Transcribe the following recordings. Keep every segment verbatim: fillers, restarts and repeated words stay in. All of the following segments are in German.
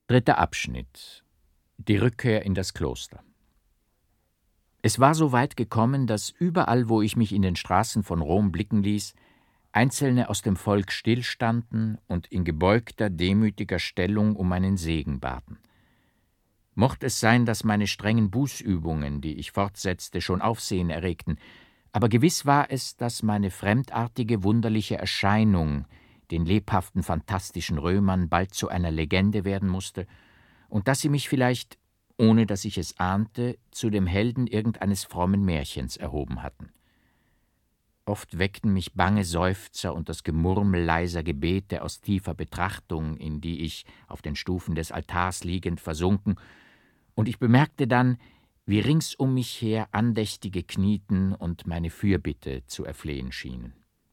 Dritter Abschnitt. Die Rückkehr in das Kloster. Es war so weit gekommen, dass überall, wo ich mich in den Straßen von Rom blicken ließ, Einzelne aus dem Volk stillstanden und in gebeugter, demütiger Stellung um meinen Segen baten. Mocht es sein, dass meine strengen Bußübungen, die ich fortsetzte, schon Aufsehen erregten, aber gewiss war es, dass meine fremdartige, wunderliche Erscheinung den lebhaften, fantastischen Römern bald zu einer Legende werden musste und dass sie mich vielleicht, ohne dass ich es ahnte, zu dem Helden irgendeines frommen Märchens erhoben hatten. Oft weckten mich bange Seufzer und das Gemurmel leiser Gebete aus tiefer Betrachtung, in die ich, auf den Stufen des Altars liegend, versunken, und ich bemerkte dann, wie rings um mich her Andächtige knieten und meine Fürbitte zu erflehen schienen.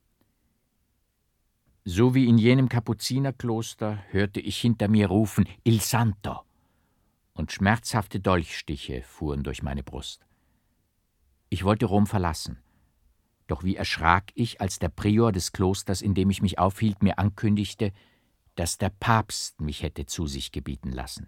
So wie in jenem Kapuzinerkloster hörte ich hinter mir rufen »Il Santo«, und schmerzhafte Dolchstiche fuhren durch meine Brust. Ich wollte Rom verlassen, doch wie erschrak ich, als der Prior des Klosters, in dem ich mich aufhielt, mir ankündigte, dass der Papst mich hätte zu sich gebieten lassen.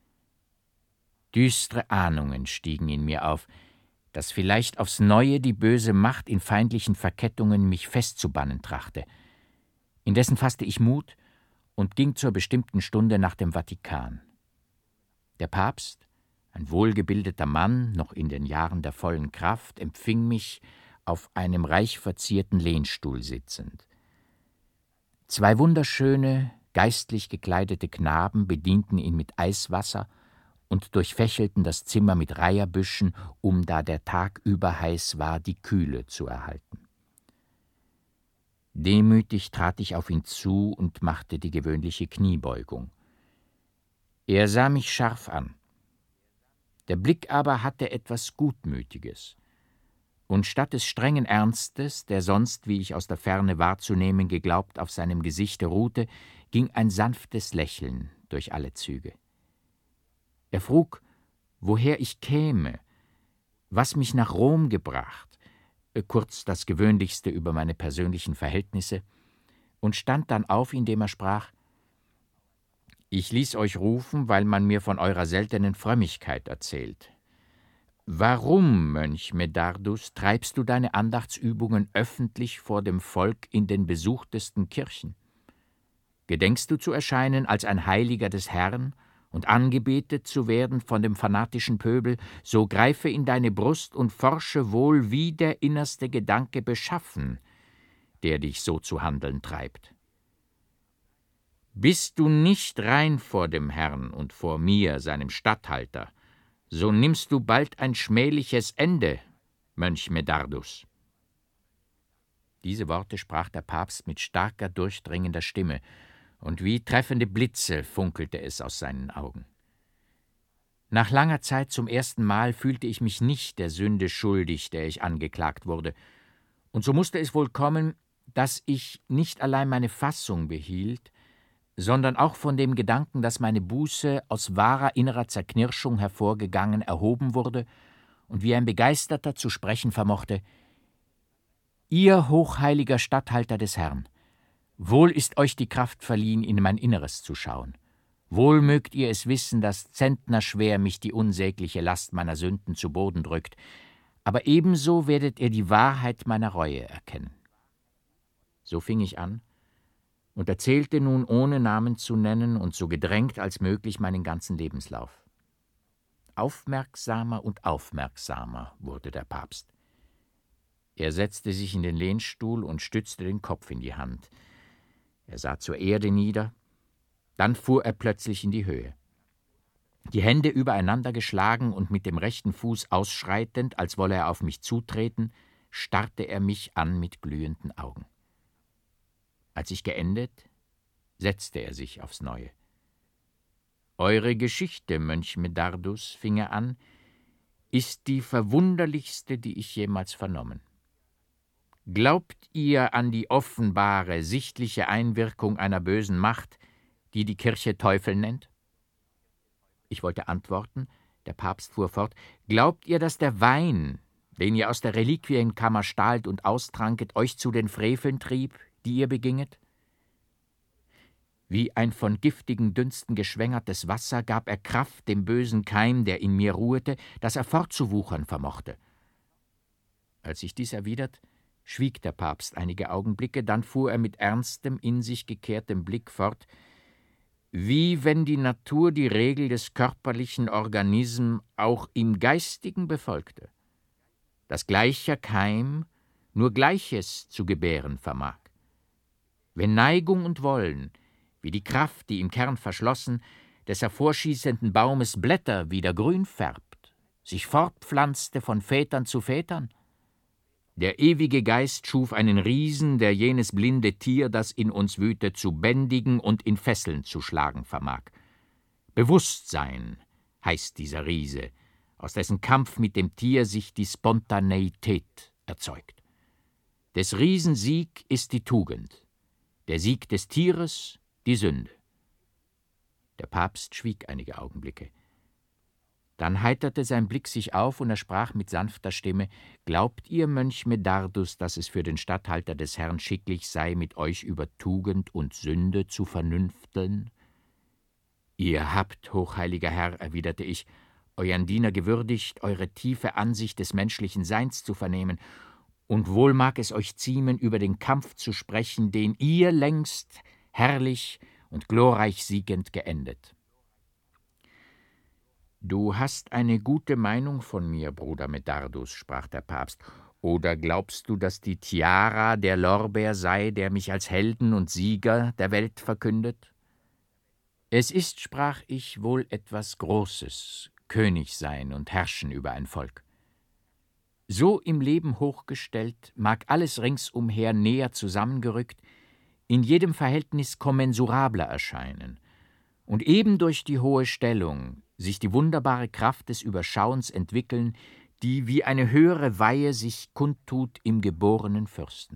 Düstre Ahnungen stiegen in mir auf, dass vielleicht aufs Neue die böse Macht in feindlichen Verkettungen mich festzubannen trachte. Indessen fasste ich Mut und ging zur bestimmten Stunde nach dem Vatikan. Der Papst, ein wohlgebildeter Mann, noch in den Jahren der vollen Kraft, empfing mich auf einem reich verzierten Lehnstuhl sitzend. Zwei wunderschöne, geistlich gekleidete Knaben bedienten ihn mit Eiswasser und durchfächelten das Zimmer mit Reiherbüschen, um, da der Tag überheiß war, die Kühle zu erhalten. Demütig trat ich auf ihn zu und machte die gewöhnliche Kniebeugung. Er sah mich scharf an. Der Blick aber hatte etwas Gutmütiges, und statt des strengen Ernstes, der sonst, wie ich aus der Ferne wahrzunehmen geglaubt, auf seinem Gesichte ruhte, ging ein sanftes Lächeln durch alle Züge. Er frug, woher ich käme, was mich nach Rom gebracht, kurz das Gewöhnlichste über meine persönlichen Verhältnisse, und stand dann auf, indem er sprach: »Ich ließ euch rufen, weil man mir von eurer seltenen Frömmigkeit erzählt. Warum, Mönch Medardus, treibst du deine Andachtsübungen öffentlich vor dem Volk in den besuchtesten Kirchen? Gedenkst du zu erscheinen als ein Heiliger des Herrn und angebetet zu werden von dem fanatischen Pöbel, so greife in deine Brust und forsche wohl, wie der innerste Gedanke beschaffen, der dich so zu handeln treibt. Bist du nicht rein vor dem Herrn und vor mir, seinem Statthalter, so nimmst du bald ein schmähliches Ende, Mönch Medardus.« Diese Worte sprach der Papst mit starker, durchdringender Stimme, und wie treffende Blitze funkelte es aus seinen Augen. Nach langer Zeit zum ersten Mal fühlte ich mich nicht der Sünde schuldig, der ich angeklagt wurde, und so musste es wohl kommen, dass ich nicht allein meine Fassung behielt, sondern auch von dem Gedanken, dass meine Buße aus wahrer innerer Zerknirschung hervorgegangen, erhoben wurde und wie ein Begeisterter zu sprechen vermochte: »Ihr hochheiliger Statthalter des Herrn, wohl ist euch die Kraft verliehen, in mein Inneres zu schauen. Wohl mögt ihr es wissen, dass zentnerschwer mich die unsägliche Last meiner Sünden zu Boden drückt, aber ebenso werdet ihr die Wahrheit meiner Reue erkennen.« So fing ich an und erzählte nun, ohne Namen zu nennen und so gedrängt als möglich, meinen ganzen Lebenslauf. Aufmerksamer und aufmerksamer wurde der Papst. Er setzte sich in den Lehnstuhl und stützte den Kopf in die Hand. Er sah zur Erde nieder, dann fuhr er plötzlich in die Höhe. Die Hände übereinander geschlagen und mit dem rechten Fuß ausschreitend, als wolle er auf mich zutreten, starrte er mich an mit glühenden Augen. Als ich geendet, setzte er sich aufs Neue. »Eure Geschichte, Mönch Medardus«, fing er an, »ist die verwunderlichste, die ich jemals vernommen. Glaubt ihr an die offenbare, sichtliche Einwirkung einer bösen Macht, die die Kirche Teufel nennt?« Ich wollte antworten, der Papst fuhr fort: »Glaubt ihr, dass der Wein, den ihr aus der Reliquienkammer stahlt und austranket, euch zu den Freveln trieb, die ihr beginget? Wie ein von giftigen Dünsten geschwängertes Wasser gab er Kraft dem bösen Keim, der in mir ruhete, dass er fortzuwuchern vermochte. Als ich dies erwidert, schwieg der Papst einige Augenblicke, dann fuhr er mit ernstem, in sich gekehrtem Blick fort: Wie wenn die Natur die Regel des körperlichen Organisms auch im Geistigen befolgte, dass gleicher Keim nur Gleiches zu gebären vermag. Wenn Neigung und Wollen, wie die Kraft, die im Kern verschlossen, des hervorschießenden Baumes Blätter wieder grün färbt, sich fortpflanzte von Vätern zu Vätern, der ewige Geist schuf einen Riesen, der jenes blinde Tier, das in uns wüte, zu bändigen und in Fesseln zu schlagen vermag. Bewusstsein heißt dieser Riese, aus dessen Kampf mit dem Tier sich die Spontaneität erzeugt. Des Riesen Sieg ist die Tugend, der Sieg des Tieres die Sünde. Der Papst schwieg einige Augenblicke. Dann heiterte sein Blick sich auf und er sprach mit sanfter Stimme: »Glaubt ihr, Mönch Medardus, dass es für den Statthalter des Herrn schicklich sei, mit euch über Tugend und Sünde zu vernünfteln?« »Ihr habt, hochheiliger Herr«, erwiderte ich, »euren Diener gewürdigt, eure tiefe Ansicht des menschlichen Seins zu vernehmen, und wohl mag es euch ziemen, über den Kampf zu sprechen, den ihr längst herrlich und glorreich siegend geendet.« »Du hast eine gute Meinung von mir, Bruder Medardus«, sprach der Papst, »oder glaubst du, dass die Tiara der Lorbeer sei, der mich als Helden und Sieger der Welt verkündet? Es ist, sprach ich, wohl etwas Großes, König sein und herrschen über ein Volk. So im Leben hochgestellt, mag alles ringsumher näher zusammengerückt, in jedem Verhältnis kommensurabler erscheinen, und eben durch die hohe Stellung sich die wunderbare Kraft des Überschauens entwickeln, die wie eine höhere Weihe sich kundtut im geborenen Fürsten.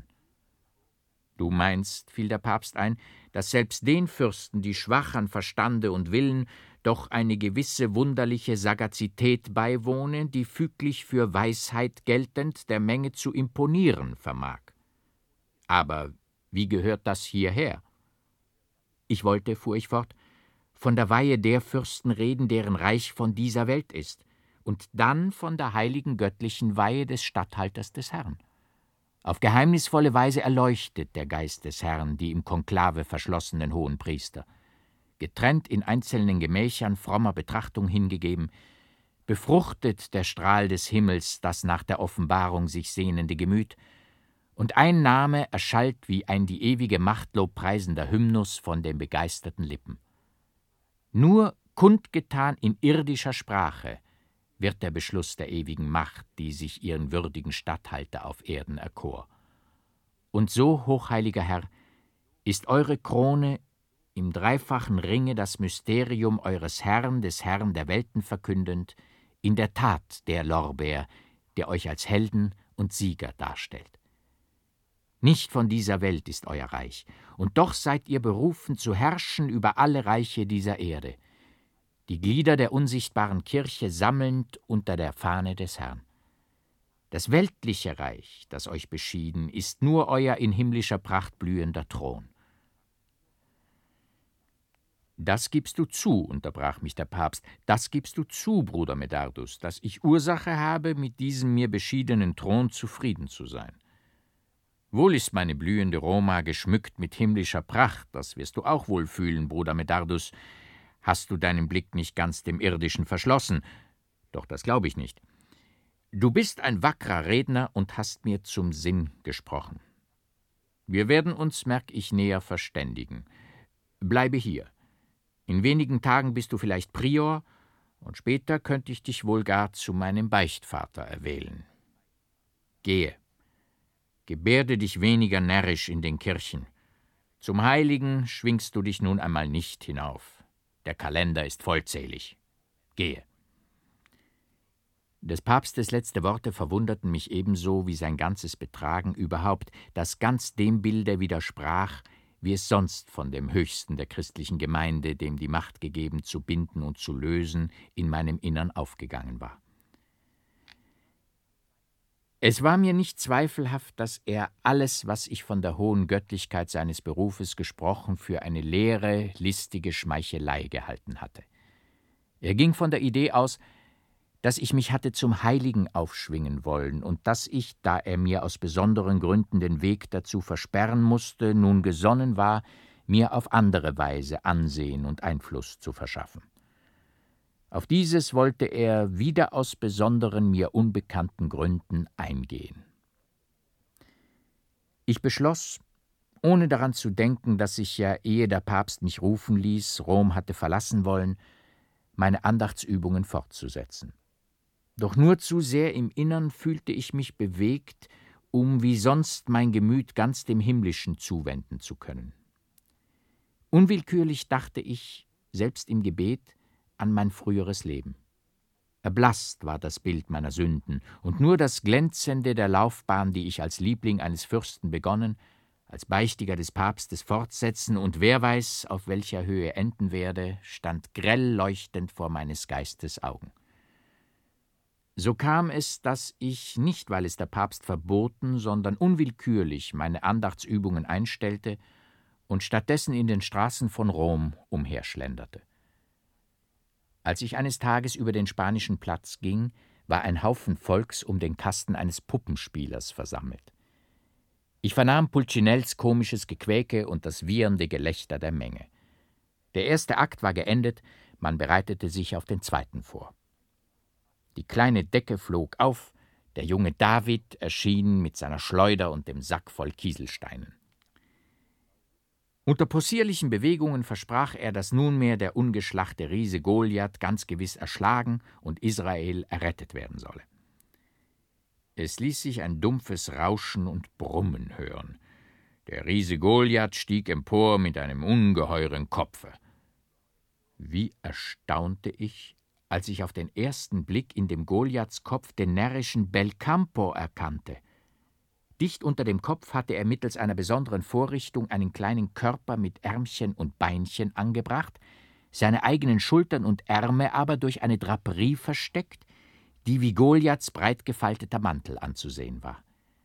Du meinst, fiel der Papst ein, dass selbst den Fürsten, die schwach an Verstande und Willen, doch eine gewisse wunderliche Sagazität beiwohne, die füglich für Weisheit geltend der Menge zu imponieren vermag. Aber wie gehört das hierher? Ich wollte, fuhr ich fort, von der Weihe der Fürsten reden, deren Reich von dieser Welt ist, und dann von der heiligen göttlichen Weihe des Statthalters des Herrn. Auf geheimnisvolle Weise erleuchtet der Geist des Herrn die im Konklave verschlossenen Hohenpriester. Getrennt in einzelnen Gemächern frommer Betrachtung hingegeben, befruchtet der Strahl des Himmels das nach der Offenbarung sich sehnende Gemüt, und ein Name erschallt wie ein die ewige Macht lobpreisender Hymnus von den begeisterten Lippen. Nur kundgetan in irdischer Sprache wird der Beschluss der ewigen Macht, die sich ihren würdigen Statthalter auf Erden erkor. Und so, hochheiliger Herr, ist eure Krone im dreifachen Ringe das Mysterium eures Herrn, des Herrn der Welten verkündend, in der Tat der Lorbeer, der euch als Helden und Sieger darstellt. Nicht von dieser Welt ist euer Reich, und doch seid ihr berufen zu herrschen über alle Reiche dieser Erde, die Glieder der unsichtbaren Kirche sammelnd unter der Fahne des Herrn. Das weltliche Reich, das euch beschieden, ist nur euer in himmlischer Pracht blühender Thron. »Das gibst du zu«, unterbrach mich der Papst, »das gibst du zu, Bruder Medardus, dass ich Ursache habe, mit diesem mir beschiedenen Thron zufrieden zu sein. Wohl ist meine blühende Roma geschmückt mit himmlischer Pracht, das wirst du auch wohl fühlen, Bruder Medardus. Hast du deinen Blick nicht ganz dem Irdischen verschlossen? Doch das glaube ich nicht. Du bist ein wackerer Redner und hast mir zum Sinn gesprochen. Wir werden uns, merk ich, näher verständigen. Bleibe hier. In wenigen Tagen bist du vielleicht Prior, und später könnte ich dich wohl gar zu meinem Beichtvater erwählen. Gehe. Gebärde dich weniger närrisch in den Kirchen. Zum Heiligen schwingst du dich nun einmal nicht hinauf. Der Kalender ist vollzählig. Gehe.« Des Papstes letzte Worte verwunderten mich ebenso wie sein ganzes Betragen überhaupt, das ganz dem Bilde widersprach, wie es sonst von dem Höchsten der christlichen Gemeinde, dem die Macht gegeben, zu binden und zu lösen, in meinem Innern aufgegangen war. Es war mir nicht zweifelhaft, dass er alles, was ich von der hohen Göttlichkeit seines Berufes gesprochen, für eine leere, listige Schmeichelei gehalten hatte. Er ging von der Idee aus, dass ich mich hatte zum Heiligen aufschwingen wollen und dass ich, da er mir aus besonderen Gründen den Weg dazu versperren musste, nun gesonnen war, mir auf andere Weise Ansehen und Einfluss zu verschaffen. Auf dieses wollte er wieder aus besonderen, mir unbekannten Gründen eingehen. Ich beschloss, ohne daran zu denken, dass ich ja, ehe der Papst mich rufen ließ, Rom hatte verlassen wollen, meine Andachtsübungen fortzusetzen. Doch nur zu sehr im Innern fühlte ich mich bewegt, um wie sonst mein Gemüt ganz dem Himmlischen zuwenden zu können. Unwillkürlich dachte ich, selbst im Gebet, an mein früheres Leben. Erblasst war das Bild meiner Sünden, und nur das Glänzende der Laufbahn, die ich als Liebling eines Fürsten begonnen, als Beichtiger des Papstes fortsetzen und wer weiß, auf welcher Höhe enden werde, stand grell leuchtend vor meines Geistes Augen. So kam es, dass ich, nicht weil es der Papst verboten, sondern unwillkürlich meine Andachtsübungen einstellte und stattdessen in den Straßen von Rom umherschlenderte. Als ich eines Tages über den Spanischen Platz ging, war ein Haufen Volks um den Kasten eines Puppenspielers versammelt. Ich vernahm Pulcinells komisches Gequäke und das wiehernde Gelächter der Menge. Der erste Akt war geendet, man bereitete sich auf den zweiten vor. Die kleine Decke flog auf, der junge David erschien mit seiner Schleuder und dem Sack voll Kieselsteinen. Unter possierlichen Bewegungen versprach er, dass nunmehr der ungeschlachte Riese Goliath ganz gewiss erschlagen und Israel errettet werden solle. Es ließ sich ein dumpfes Rauschen und Brummen hören. Der Riese Goliath stieg empor mit einem ungeheuren Kopfe. Wie erstaunte ich, als ich auf den ersten Blick in dem Goliaths Kopf den närrischen Belcampo erkannte. Dicht unter dem Kopf hatte er mittels einer besonderen Vorrichtung einen kleinen Körper mit Ärmchen und Beinchen angebracht, seine eigenen Schultern und Ärme aber durch eine Draperie versteckt, die wie Goliaths breit gefalteter Mantel anzusehen war.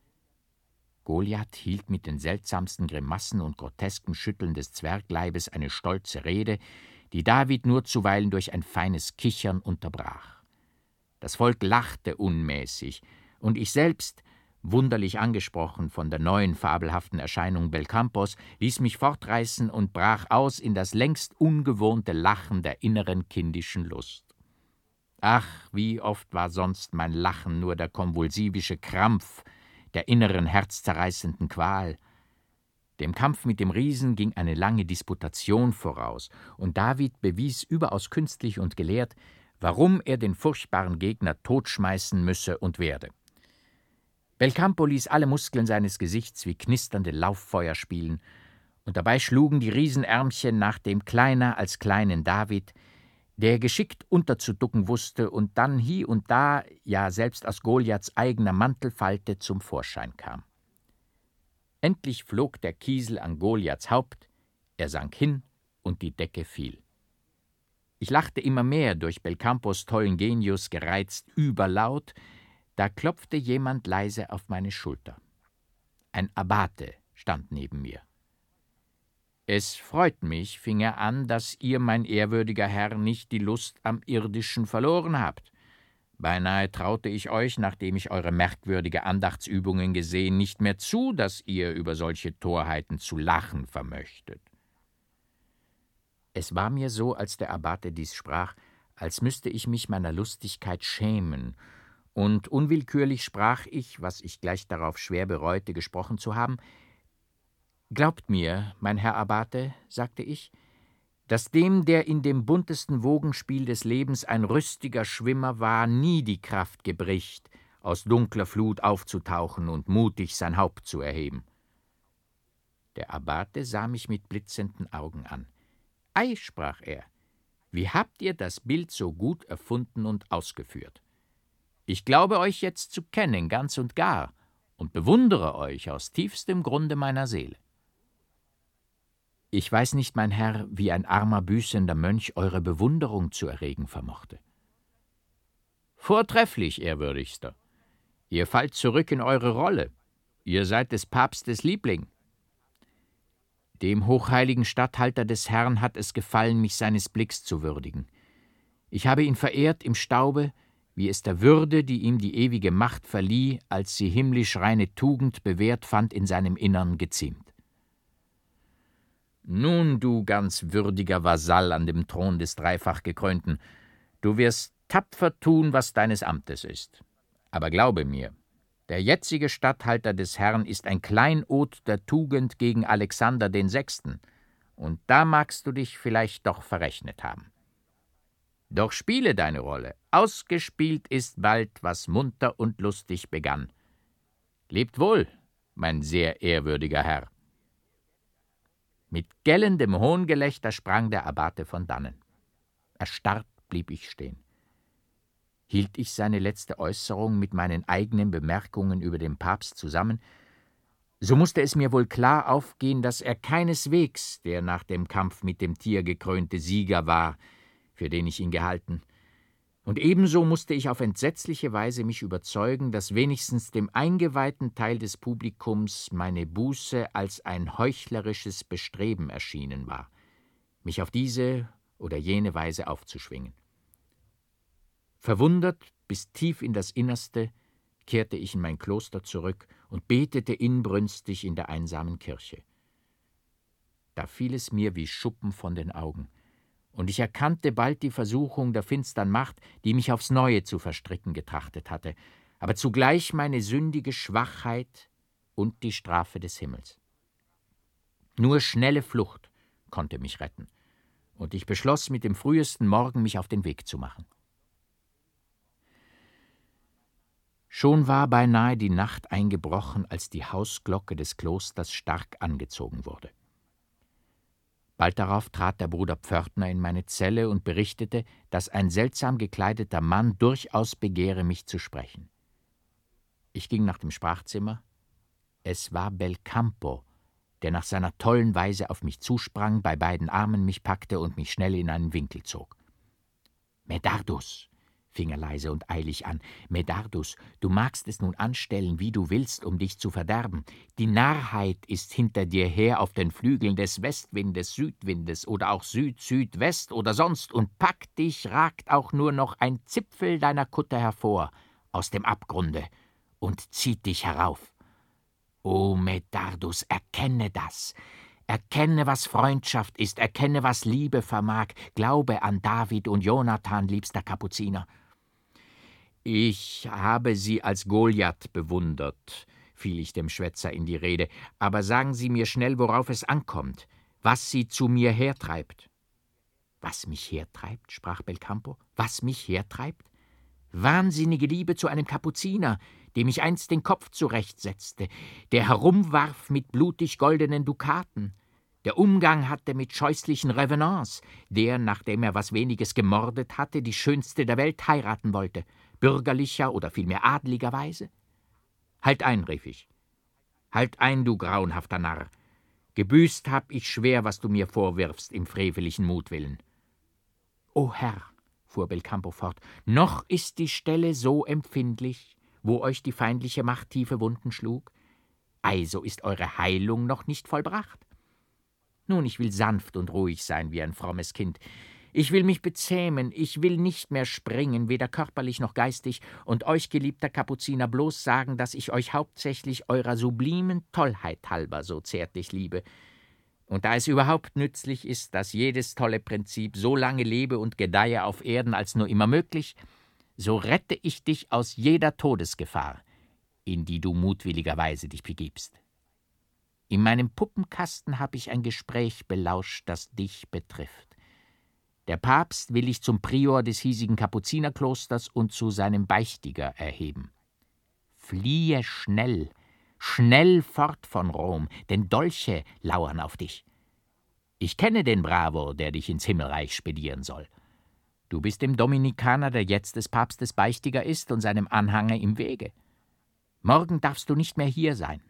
Goliath hielt mit den seltsamsten Grimassen und groteskem Schütteln des Zwergleibes eine stolze Rede, die David nur zuweilen durch ein feines Kichern unterbrach. Das Volk lachte unmäßig, und ich selbst, wunderlich angesprochen von der neuen fabelhaften Erscheinung Belcampos, ließ mich fortreißen und brach aus in das längst ungewohnte Lachen der inneren kindischen Lust. Ach, wie oft war sonst mein Lachen nur der konvulsivische Krampf der inneren herzzerreißenden Qual. Dem Kampf mit dem Riesen ging eine lange Disputation voraus, und David bewies überaus künstlich und gelehrt, warum er den furchtbaren Gegner totschmeißen müsse und werde. Belcampo ließ alle Muskeln seines Gesichts wie knisternde Lauffeuer spielen, und dabei schlugen die Riesenärmchen nach dem kleiner als kleinen David, der geschickt unterzuducken wusste und dann hie und da, ja selbst aus Goliaths eigener Mantelfalte, zum Vorschein kam. Endlich flog der Kiesel an Goliaths Haupt, er sank hin und die Decke fiel. Ich lachte immer mehr, durch Belcampos tollen Genius gereizt, überlaut. Da klopfte jemand leise auf meine Schulter. Ein Abbate stand neben mir. »Es freut mich«, fing er an, »dass ihr, mein ehrwürdiger Herr, nicht die Lust am Irdischen verloren habt. Beinahe traute ich euch, nachdem ich eure merkwürdige Andachtsübungen gesehen, nicht mehr zu, dass ihr über solche Torheiten zu lachen vermöchtet.« Es war mir so, als der Abbate dies sprach, als müsste ich mich meiner Lustigkeit schämen, und unwillkürlich sprach ich, was ich gleich darauf schwer bereute, gesprochen zu haben: »Glaubt mir, mein Herr Abbate«, sagte ich, »dass dem, der in dem buntesten Wogenspiel des Lebens ein rüstiger Schwimmer war, nie die Kraft gebricht, aus dunkler Flut aufzutauchen und mutig sein Haupt zu erheben.« Der Abbate sah mich mit blitzenden Augen an. »Ei«, sprach er, »wie habt ihr das Bild so gut erfunden und ausgeführt? Ich glaube euch jetzt zu kennen, ganz und gar, und bewundere euch aus tiefstem Grunde meiner Seele.« »Ich weiß nicht, mein Herr, wie ein armer, büßender Mönch eure Bewunderung zu erregen vermochte.« »Vortrefflich, ehrwürdigster. Ihr fallt zurück in eure Rolle. Ihr seid des Papstes Liebling. Dem hochheiligen Statthalter des Herrn hat es gefallen, mich seines Blicks zu würdigen. Ich habe ihn verehrt im Staube, wie es der Würde, die ihm die ewige Macht verlieh, als sie himmlisch reine Tugend bewährt fand, in seinem Innern geziemt. Nun, du ganz würdiger Vasall an dem Thron des dreifach Gekrönten, du wirst tapfer tun, was deines Amtes ist. Aber glaube mir, der jetzige Statthalter des Herrn ist ein Kleinod der Tugend gegen Alexander den Sechsten, und da magst du dich vielleicht doch verrechnet haben. Doch spiele deine Rolle. Ausgespielt ist bald, was munter und lustig begann. Lebt wohl, mein sehr ehrwürdiger Herr. Mit gellendem Hohngelächter sprang der Abbate von Dannen. Erstarrt blieb ich stehen. Hielt ich seine letzte Äußerung mit meinen eigenen Bemerkungen über den Papst zusammen, so musste es mir wohl klar aufgehen, dass er keineswegs der nach dem Kampf mit dem Tier gekrönte Sieger war, für den ich ihn gehalten. Und ebenso musste ich auf entsetzliche Weise mich überzeugen, dass wenigstens dem eingeweihten Teil des Publikums meine Buße als ein heuchlerisches Bestreben erschienen war, mich auf diese oder jene Weise aufzuschwingen. Verwundert bis tief in das Innerste kehrte ich in mein Kloster zurück und betete inbrünstig in der einsamen Kirche. Da fiel es mir wie Schuppen von den Augen, und ich erkannte bald die Versuchung der finstern Macht, die mich aufs Neue zu verstricken getrachtet hatte, aber zugleich meine sündige Schwachheit und die Strafe des Himmels. Nur schnelle Flucht konnte mich retten, und ich beschloss, mit dem frühesten Morgen mich auf den Weg zu machen. Schon war beinahe die Nacht eingebrochen, als die Hausglocke des Klosters stark angezogen wurde. Bald darauf trat der Bruder Pförtner in meine Zelle und berichtete, dass ein seltsam gekleideter Mann durchaus begehre, mich zu sprechen. Ich ging nach dem Sprachzimmer. Es war Belcampo, der nach seiner tollen Weise auf mich zusprang, bei beiden Armen mich packte und mich schnell in einen Winkel zog. »Medardus«, fing er leise und eilig an, »Medardus, du magst es nun anstellen, wie du willst, um dich zu verderben. Die Narrheit ist hinter dir her auf den Flügeln des Westwindes, Südwindes oder auch Süd-Südwest oder sonst, und packt dich, ragt auch nur noch ein Zipfel deiner Kutte hervor aus dem Abgrunde und zieht dich herauf. O Medardus, erkenne das. Erkenne, was Freundschaft ist, erkenne, was Liebe vermag. Glaube an David und Jonathan, liebster Kapuziner.« »Ich habe Sie als Goliath bewundert«, fiel ich dem Schwätzer in die Rede, »aber sagen Sie mir schnell, worauf es ankommt, was Sie zu mir hertreibt.« »Was mich hertreibt?«, sprach Belcampo, »was mich hertreibt? Wahnsinnige Liebe zu einem Kapuziner, dem ich einst den Kopf zurechtsetzte, der herumwarf mit blutig goldenen Dukaten, der Umgang hatte mit scheußlichen Revenants, der, nachdem er was Weniges gemordet hatte, die Schönste der Welt heiraten wollte, bürgerlicher oder vielmehr adligerweise. »Halt ein«, rief ich, »halt ein, du grauenhafter Narr. Gebüßt hab ich schwer, was du mir vorwirfst im freveligen Mutwillen.« »O Herr«, fuhr Belcampo fort, »noch ist die Stelle so empfindlich, wo euch die feindliche Macht tiefe Wunden schlug? Ei, so ist eure Heilung noch nicht vollbracht. Nun, ich will sanft und ruhig sein wie ein frommes Kind. Ich will mich bezähmen, ich will nicht mehr springen, weder körperlich noch geistig, und euch, geliebter Kapuziner, bloß sagen, dass ich euch hauptsächlich eurer sublimen Tollheit halber so zärtlich liebe. Und da es überhaupt nützlich ist, dass jedes tolle Prinzip so lange lebe und gedeihe auf Erden als nur immer möglich, so rette ich dich aus jeder Todesgefahr, in die du mutwilligerweise dich begibst. In meinem Puppenkasten habe ich ein Gespräch belauscht, das dich betrifft. Der Papst will dich zum Prior des hiesigen Kapuzinerklosters und zu seinem Beichtiger erheben. Fliehe schnell, schnell fort von Rom, denn Dolche lauern auf dich. Ich kenne den Bravo, der dich ins Himmelreich spedieren soll. Du bist dem Dominikaner, der jetzt des Papstes Beichtiger ist, und seinem Anhänger im Wege. Morgen darfst du nicht mehr hier sein.«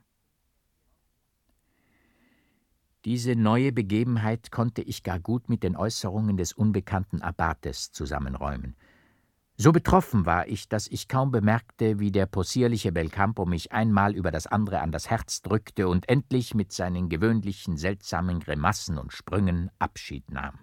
Diese neue Begebenheit konnte ich gar gut mit den Äußerungen des unbekannten Abbates zusammenräumen. So betroffen war ich, dass ich kaum bemerkte, wie der possierliche Belcampo mich einmal über das andere an das Herz drückte und endlich mit seinen gewöhnlichen seltsamen Grimassen und Sprüngen Abschied nahm.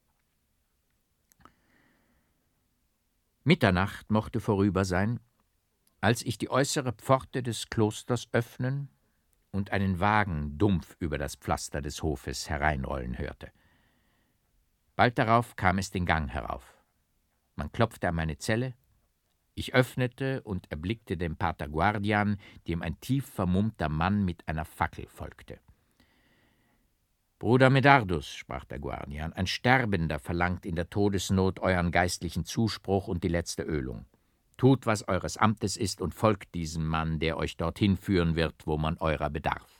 Mitternacht mochte vorüber sein, als ich die äußere Pforte des Klosters öffnen und einen Wagen dumpf über das Pflaster des Hofes hereinrollen hörte. Bald darauf kam es den Gang herauf. Man klopfte an meine Zelle, ich öffnete und erblickte den Pater Guardian, dem ein tief vermummter Mann mit einer Fackel folgte. »Bruder Medardus«, sprach der Guardian, »ein Sterbender verlangt in der Todesnot euren geistlichen Zuspruch und die letzte Ölung. Tut, was eures Amtes ist, und folgt diesem Mann, der euch dorthin führen wird, wo man eurer bedarf.«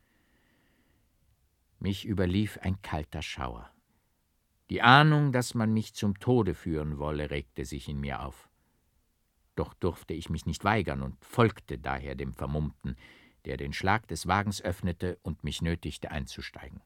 Mich überlief ein kalter Schauer. Die Ahnung, dass man mich zum Tode führen wolle, regte sich in mir auf. Doch durfte ich mich nicht weigern und folgte daher dem Vermummten, der den Schlag des Wagens öffnete und mich nötigte einzusteigen.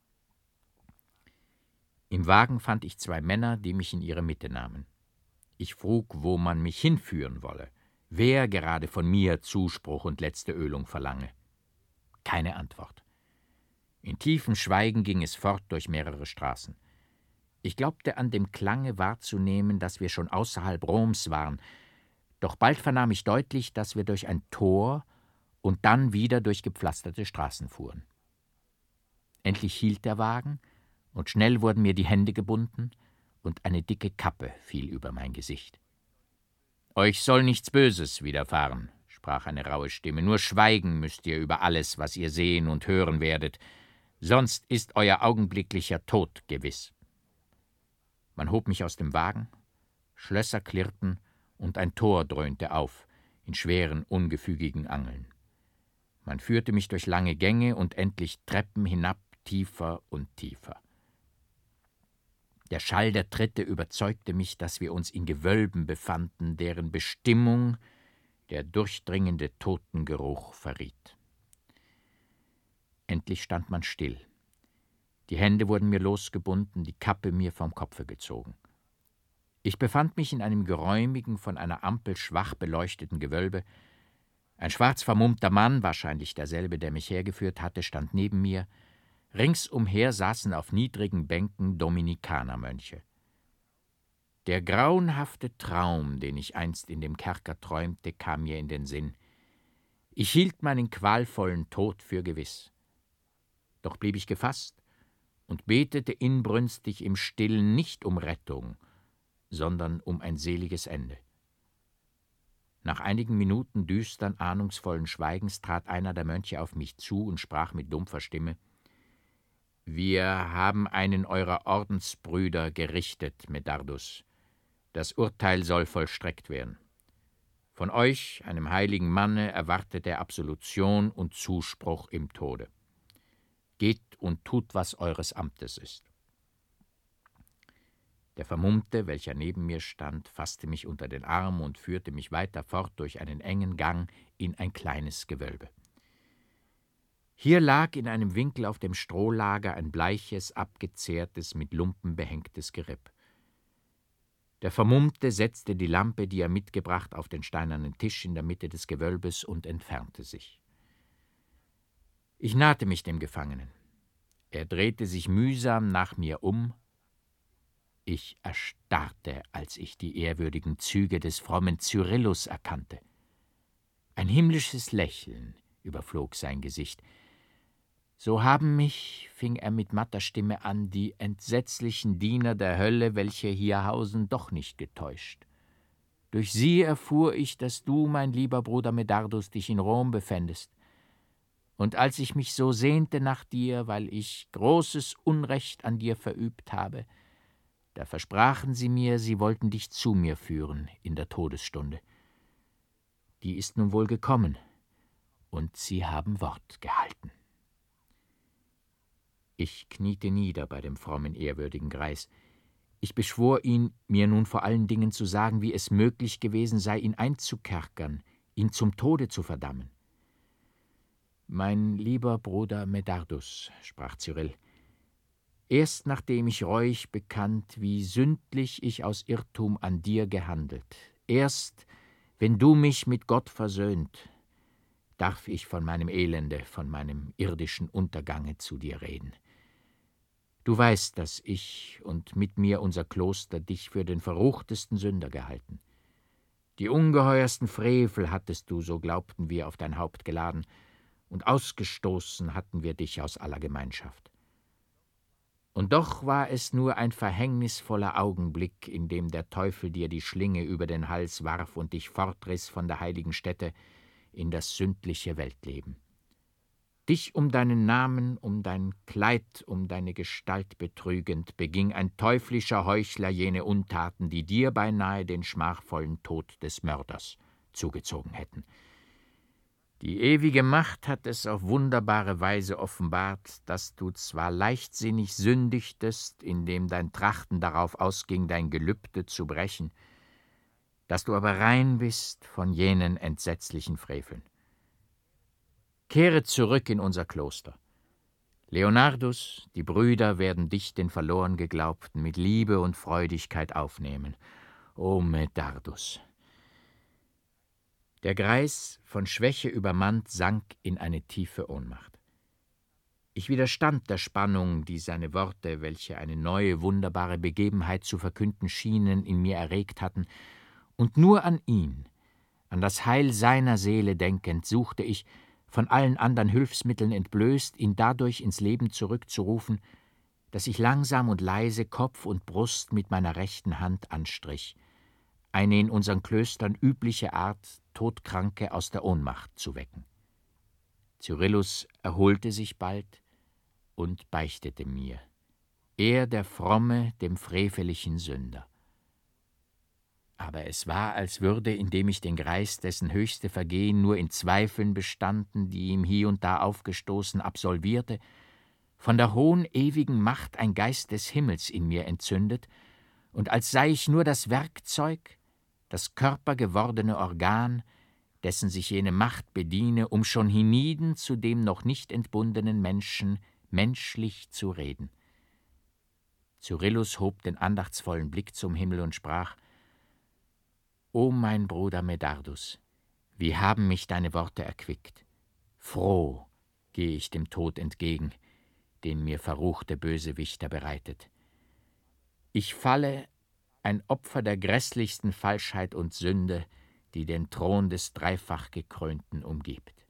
Im Wagen fand ich zwei Männer, die mich in ihre Mitte nahmen. Ich frug, wo man mich hinführen wolle, wer gerade von mir Zuspruch und letzte Ölung verlange. Keine Antwort. In tiefem Schweigen ging es fort durch mehrere Straßen. Ich glaubte an dem Klange wahrzunehmen, dass wir schon außerhalb Roms waren, doch bald vernahm ich deutlich, dass wir durch ein Tor und dann wieder durch gepflasterte Straßen fuhren. Endlich hielt der Wagen, und schnell wurden mir die Hände gebunden, und eine dicke Kappe fiel über mein Gesicht. »Euch soll nichts Böses widerfahren«, sprach eine raue Stimme, »nur schweigen müsst ihr über alles, was ihr sehen und hören werdet, sonst ist euer augenblicklicher Tod gewiss.« Man hob mich aus dem Wagen, Schlösser klirrten und ein Tor dröhnte auf, in schweren, ungefügigen Angeln. Man führte mich durch lange Gänge und endlich Treppen hinab, tiefer und tiefer. Der Schall der Tritte überzeugte mich, dass wir uns in Gewölben befanden, deren Bestimmung der durchdringende Totengeruch verriet. Endlich stand man still. Die Hände wurden mir losgebunden, die Kappe mir vom Kopfe gezogen. Ich befand mich in einem geräumigen, von einer Ampel schwach beleuchteten Gewölbe. Ein schwarz vermummter Mann, wahrscheinlich derselbe, der mich hergeführt hatte, stand neben mir. Ringsumher saßen auf niedrigen Bänken Dominikanermönche. Der grauenhafte Traum, den ich einst in dem Kerker träumte, kam mir in den Sinn. Ich hielt meinen qualvollen Tod für gewiss. Doch blieb ich gefasst und betete inbrünstig im Stillen nicht um Rettung, sondern um ein seliges Ende. Nach einigen Minuten düstern, ahnungsvollen Schweigens trat einer der Mönche auf mich zu und sprach mit dumpfer Stimme: »Wir haben einen eurer Ordensbrüder gerichtet, Medardus. Das Urteil soll vollstreckt werden. Von euch, einem heiligen Manne, erwartet er Absolution und Zuspruch im Tode. Geht und tut, was eures Amtes ist.« Der Vermummte, welcher neben mir stand, fasste mich unter den Arm und führte mich weiter fort durch einen engen Gang in ein kleines Gewölbe. Hier lag in einem Winkel auf dem Strohlager ein bleiches, abgezehrtes, mit Lumpen behängtes Geripp. Der Vermummte setzte die Lampe, die er mitgebracht, auf den steinernen Tisch in der Mitte des Gewölbes und entfernte sich. Ich nahte mich dem Gefangenen. Er drehte sich mühsam nach mir um. Ich erstarrte, als ich die ehrwürdigen Züge des frommen Cyrillus erkannte. Ein himmlisches Lächeln überflog sein Gesicht. »So haben mich«, fing er mit matter Stimme an, »die entsetzlichen Diener der Hölle, welche hier hausen, doch nicht getäuscht. Durch sie erfuhr ich, dass du, mein lieber Bruder Medardus, dich in Rom befändest. Und als ich mich so sehnte nach dir, weil ich großes Unrecht an dir verübt habe, da versprachen sie mir, sie wollten dich zu mir führen in der Todesstunde. Die ist nun wohl gekommen, und sie haben Wort gehalten.« Ich kniete nieder bei dem frommen, ehrwürdigen Greis. Ich beschwor ihn, mir nun vor allen Dingen zu sagen, wie es möglich gewesen sei, ihn einzukerkern, ihn zum Tode zu verdammen. »Mein lieber Bruder Medardus«, sprach Cyril, erst nachdem ich reuig bekannt, wie sündlich ich aus Irrtum an dir gehandelt, erst, wenn du mich mit Gott versöhnt, darf ich von meinem Elende, von meinem irdischen Untergange zu dir reden. Du weißt, dass ich und mit mir unser Kloster dich für den verruchtesten Sünder gehalten. Die ungeheuersten Frevel hattest du, so glaubten wir, auf dein Haupt geladen, und ausgestoßen hatten wir dich aus aller Gemeinschaft. Und doch war es nur ein verhängnisvoller Augenblick, in dem der Teufel dir die Schlinge über den Hals warf und dich fortriss von der heiligen Stätte in das sündliche Weltleben. Dich um deinen Namen, um dein Kleid, um deine Gestalt betrügend, beging ein teuflischer Heuchler jene Untaten, die dir beinahe den schmachvollen Tod des Mörders zugezogen hätten. Die ewige Macht hat es auf wunderbare Weise offenbart, dass du zwar leichtsinnig sündigtest, indem dein Trachten darauf ausging, dein Gelübde zu brechen, dass du aber rein bist von jenen entsetzlichen Freveln. Kehre zurück in unser Kloster. Leonardus, die Brüder werden dich, den verloren Geglaubten, mit Liebe und Freudigkeit aufnehmen. O Medardus! Der Greis, von Schwäche übermannt, sank in eine tiefe Ohnmacht. Ich widerstand der Spannung, die seine Worte, welche eine neue, wunderbare Begebenheit zu verkünden schienen, in mir erregt hatten, und nur an ihn, an das Heil seiner Seele denkend, suchte ich, von allen anderen Hilfsmitteln entblößt, ihn dadurch ins Leben zurückzurufen, dass ich langsam und leise Kopf und Brust mit meiner rechten Hand anstrich, eine in unseren Klöstern übliche Art, Todkranke aus der Ohnmacht zu wecken. Cyrillus erholte sich bald und beichtete mir, er der fromme, dem freveligen Sünder. Aber es war, als würde, indem ich den Greis, dessen höchste Vergehen nur in Zweifeln bestanden, die ihm hie und da aufgestoßen, absolvierte, von der hohen, ewigen Macht ein Geist des Himmels in mir entzündet, und als sei ich nur das Werkzeug, das körpergewordene Organ, dessen sich jene Macht bediene, um schon hienieden zu dem noch nicht entbundenen Menschen menschlich zu reden. Cyrillus hob den andachtsvollen Blick zum Himmel und sprach: »O mein Bruder Medardus, wie haben mich deine Worte erquickt! Froh gehe ich dem Tod entgegen, den mir verruchte Bösewichter bereitet. Ich falle, ein Opfer der grässlichsten Falschheit und Sünde, die den Thron des Dreifach Gekrönten umgibt.